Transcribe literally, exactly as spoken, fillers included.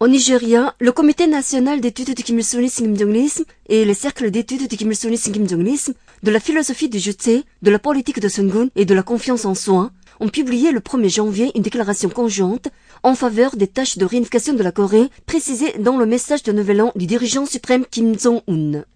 Au Nigeria, le Comité national d'études du Kim Il-sungisme Kim Jong-ilisme et le Cercle d'études du Kim Il-sungisme Kim Jong-ilisme, de la philosophie du Jutse, de la politique de Sungun et de la confiance en soi, ont publié le premier janvier une déclaration conjointe en faveur des tâches de réunification de la Corée, précisée dans le message de Nouvel An du dirigeant suprême Kim Jong-un.